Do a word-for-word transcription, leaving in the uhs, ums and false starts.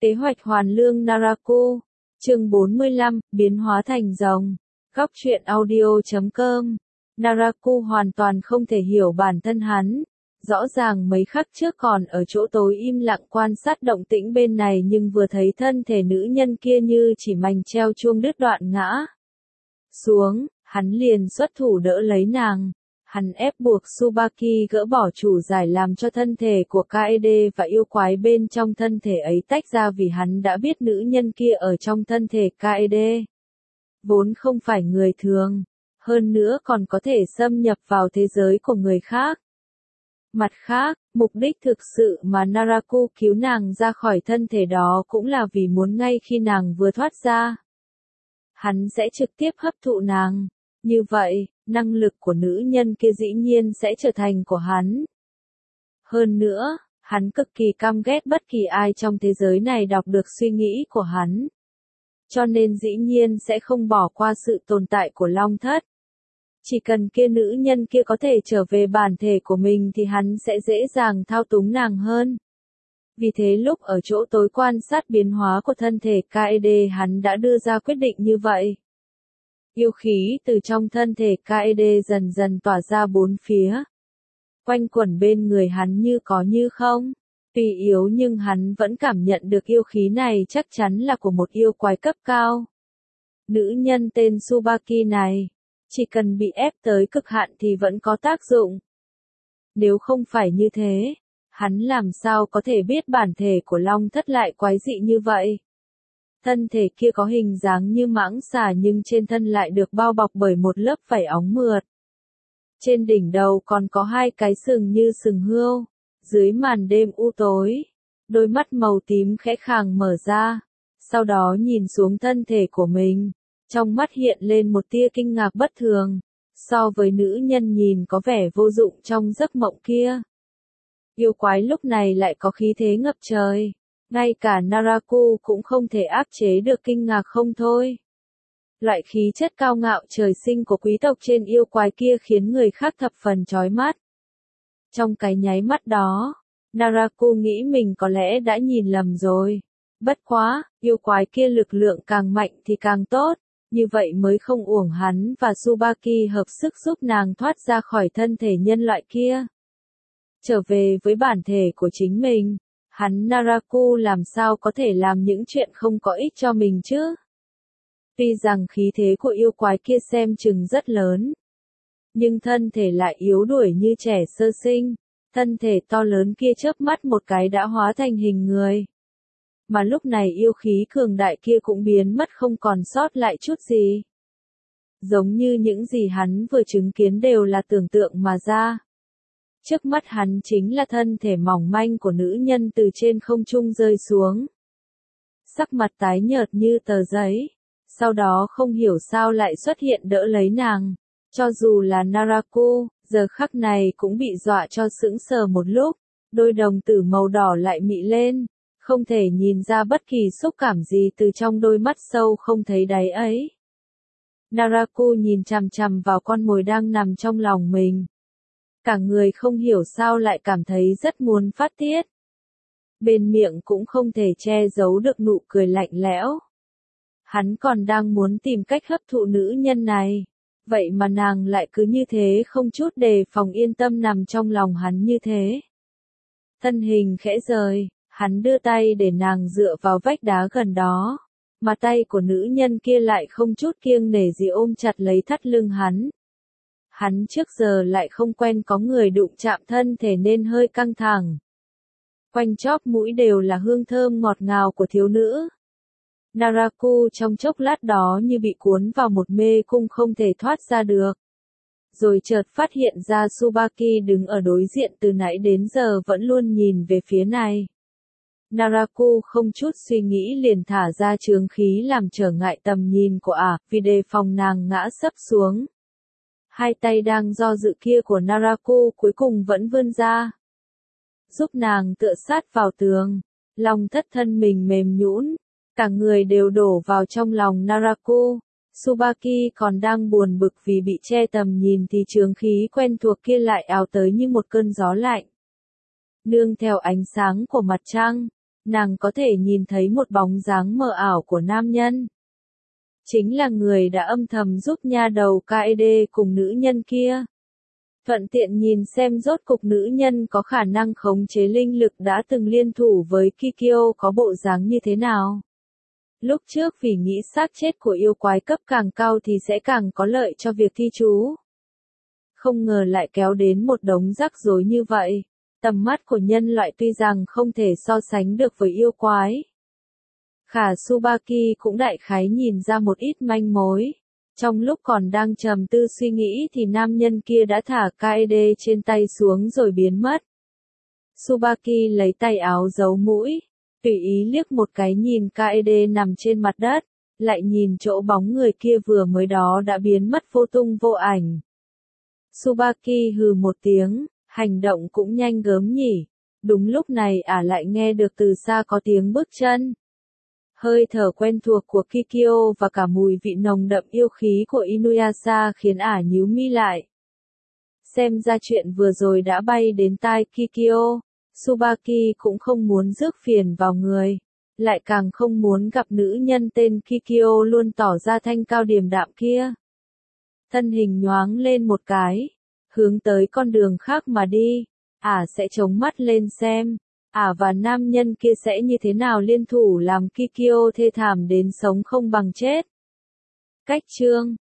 Kế hoạch hoàn lương Naraku, chương bốn mươi lăm, biến hóa thành rồng. Góc truyện audio chấm com. Naraku hoàn toàn không thể hiểu bản thân hắn. Rõ ràng mấy khắc trước còn ở chỗ tối im lặng quan sát động tĩnh bên này, nhưng vừa thấy thân thể nữ nhân kia như chỉ mảnh treo chuông đứt đoạn ngã xuống, hắn liền xuất thủ đỡ lấy nàng. Hắn ép buộc Tsubaki gỡ bỏ chủ giải làm cho thân thể của Kaede và yêu quái bên trong thân thể ấy tách ra, vì hắn đã biết nữ nhân kia ở trong thân thể Kaede vốn không phải người thường, hơn nữa còn có thể xâm nhập vào thế giới của người khác. Mặt khác, mục đích thực sự mà Naraku cứu nàng ra khỏi thân thể đó cũng là vì muốn ngay khi nàng vừa thoát ra, hắn sẽ trực tiếp hấp thụ nàng. Như vậy, năng lực của nữ nhân kia dĩ nhiên sẽ trở thành của hắn. Hơn nữa, hắn cực kỳ căm ghét bất kỳ ai trong thế giới này đọc được suy nghĩ của hắn. Cho nên dĩ nhiên sẽ không bỏ qua sự tồn tại của Long Thất. Chỉ cần kia nữ nhân kia có thể trở về bản thể của mình thì hắn sẽ dễ dàng thao túng nàng hơn. Vì thế lúc ở chỗ tối quan sát biến hóa của thân thể Kaede, hắn đã đưa ra quyết định như vậy. Yêu khí từ trong thân thể Kaede dần dần tỏa ra bốn phía. Quanh quẩn bên người hắn như có như không. Tuy yếu nhưng hắn vẫn cảm nhận được yêu khí này chắc chắn là của một yêu quái cấp cao. Nữ nhân tên Tsubaki này, chỉ cần bị ép tới cực hạn thì vẫn có tác dụng. Nếu không phải như thế, hắn làm sao có thể biết bản thể của Long Thất lại quái dị như vậy. Thân thể kia có hình dáng như mãng xà nhưng trên thân lại được bao bọc bởi một lớp vảy óng mượt. Trên đỉnh đầu còn có hai cái sừng như sừng hươu. Dưới màn đêm u tối, đôi mắt màu tím khẽ khàng mở ra, sau đó nhìn xuống thân thể của mình, trong mắt hiện lên một tia kinh ngạc bất thường, so với nữ nhân nhìn có vẻ vô dụng trong giấc mộng kia. Yêu quái lúc này lại có khí thế ngập trời, ngay cả Naraku cũng không thể áp chế được kinh ngạc không thôi. Loại khí chất cao ngạo trời sinh của quý tộc trên yêu quái kia khiến người khác thập phần chói mắt. Trong cái nháy mắt đó, Naraku nghĩ mình có lẽ đã nhìn lầm rồi. Bất quá, yêu quái kia lực lượng càng mạnh thì càng tốt, như vậy mới không uổng hắn và Tsubaki hợp sức giúp nàng thoát ra khỏi thân thể nhân loại kia. Trở về với bản thể của chính mình, hắn Naraku làm sao có thể làm những chuyện không có ích cho mình chứ? Tuy rằng khí thế của yêu quái kia xem chừng rất lớn, nhưng thân thể lại yếu đuổi như trẻ sơ sinh, thân thể to lớn kia chớp mắt một cái đã hóa thành hình người. Mà lúc này yêu khí cường đại kia cũng biến mất không còn sót lại chút gì. Giống như những gì hắn vừa chứng kiến đều là tưởng tượng mà ra. Trước mắt hắn chính là thân thể mỏng manh của nữ nhân từ trên không trung rơi xuống. Sắc mặt tái nhợt như tờ giấy, sau đó không hiểu sao lại xuất hiện đỡ lấy nàng. Cho dù là Naraku, giờ khắc này cũng bị dọa cho sững sờ một lúc, đôi đồng tử màu đỏ lại mị lên, không thể nhìn ra bất kỳ xúc cảm gì từ trong đôi mắt sâu không thấy đáy ấy. Naraku nhìn chằm chằm vào con mồi đang nằm trong lòng mình. Cả người không hiểu sao lại cảm thấy rất muốn phát tiết. Bên miệng cũng không thể che giấu được nụ cười lạnh lẽo. Hắn còn đang muốn tìm cách hấp thụ nữ nhân này. Vậy mà nàng lại cứ như thế không chút đề phòng yên tâm nằm trong lòng hắn như thế. Thân hình khẽ rời, hắn đưa tay để nàng dựa vào vách đá gần đó, mà tay của nữ nhân kia lại không chút kiêng nể gì ôm chặt lấy thắt lưng hắn. Hắn trước giờ lại không quen có người đụng chạm thân thể nên hơi căng thẳng. Quanh chóp mũi đều là hương thơm ngọt ngào của thiếu nữ. Naraku trong chốc lát đó như bị cuốn vào một mê cung không thể thoát ra được. Rồi chợt phát hiện ra Tsubaki đứng ở đối diện từ nãy đến giờ vẫn luôn nhìn về phía này. Naraku không chút suy nghĩ liền thả ra chướng khí làm trở ngại tầm nhìn của ả, vì đề phòng nàng ngã sấp xuống. Hai tay đang do dự kia của Naraku cuối cùng vẫn vươn ra, giúp nàng tựa sát vào tường. Long Thất thân mình mềm nhũn, cả người đều đổ vào trong lòng Naraku. Tsubaki còn đang buồn bực vì bị che tầm nhìn thì chướng khí quen thuộc kia lại ào tới như một cơn gió lạnh. Nương theo ánh sáng của mặt trăng, nàng có thể nhìn thấy một bóng dáng mờ ảo của nam nhân. Chính là người đã âm thầm giúp nha đầu Kaede cùng nữ nhân kia. Thuận tiện nhìn xem rốt cục nữ nhân có khả năng khống chế linh lực đã từng liên thủ với Kikyo có bộ dáng như thế nào. Lúc trước vì nghĩ xác chết của yêu quái cấp càng cao thì sẽ càng có lợi cho việc thi chú. Không ngờ lại kéo đến một đống rắc rối như vậy. Tầm mắt của nhân loại tuy rằng không thể so sánh được với yêu quái. Khả Tsubaki cũng đại khái nhìn ra một ít manh mối. Trong lúc còn đang trầm tư suy nghĩ thì nam nhân kia đã thả Kaede trên tay xuống rồi biến mất. Tsubaki lấy tay áo giấu mũi, tùy ý liếc một cái nhìn Kaede nằm trên mặt đất, lại nhìn chỗ bóng người kia vừa mới đó đã biến mất vô tung vô ảnh. Tsubaki hừ một tiếng, hành động cũng nhanh gớm nhỉ. Đúng lúc này ả lại nghe được từ xa có tiếng bước chân. Hơi thở quen thuộc của Kikyo và cả mùi vị nồng đậm yêu khí của Inuyasha khiến ả nhíu mi lại. Xem ra chuyện vừa rồi đã bay đến tai Kikyo, Tsubaki cũng không muốn rước phiền vào người, lại càng không muốn gặp nữ nhân tên Kikyo luôn tỏ ra thanh cao điềm đạm kia. Thân hình nhoáng lên một cái, hướng tới con đường khác mà đi, ả sẽ chống mắt lên xem. Ả và nam nhân kia sẽ như thế nào liên thủ làm Kikyo thê thảm đến sống không bằng chết. Cách chương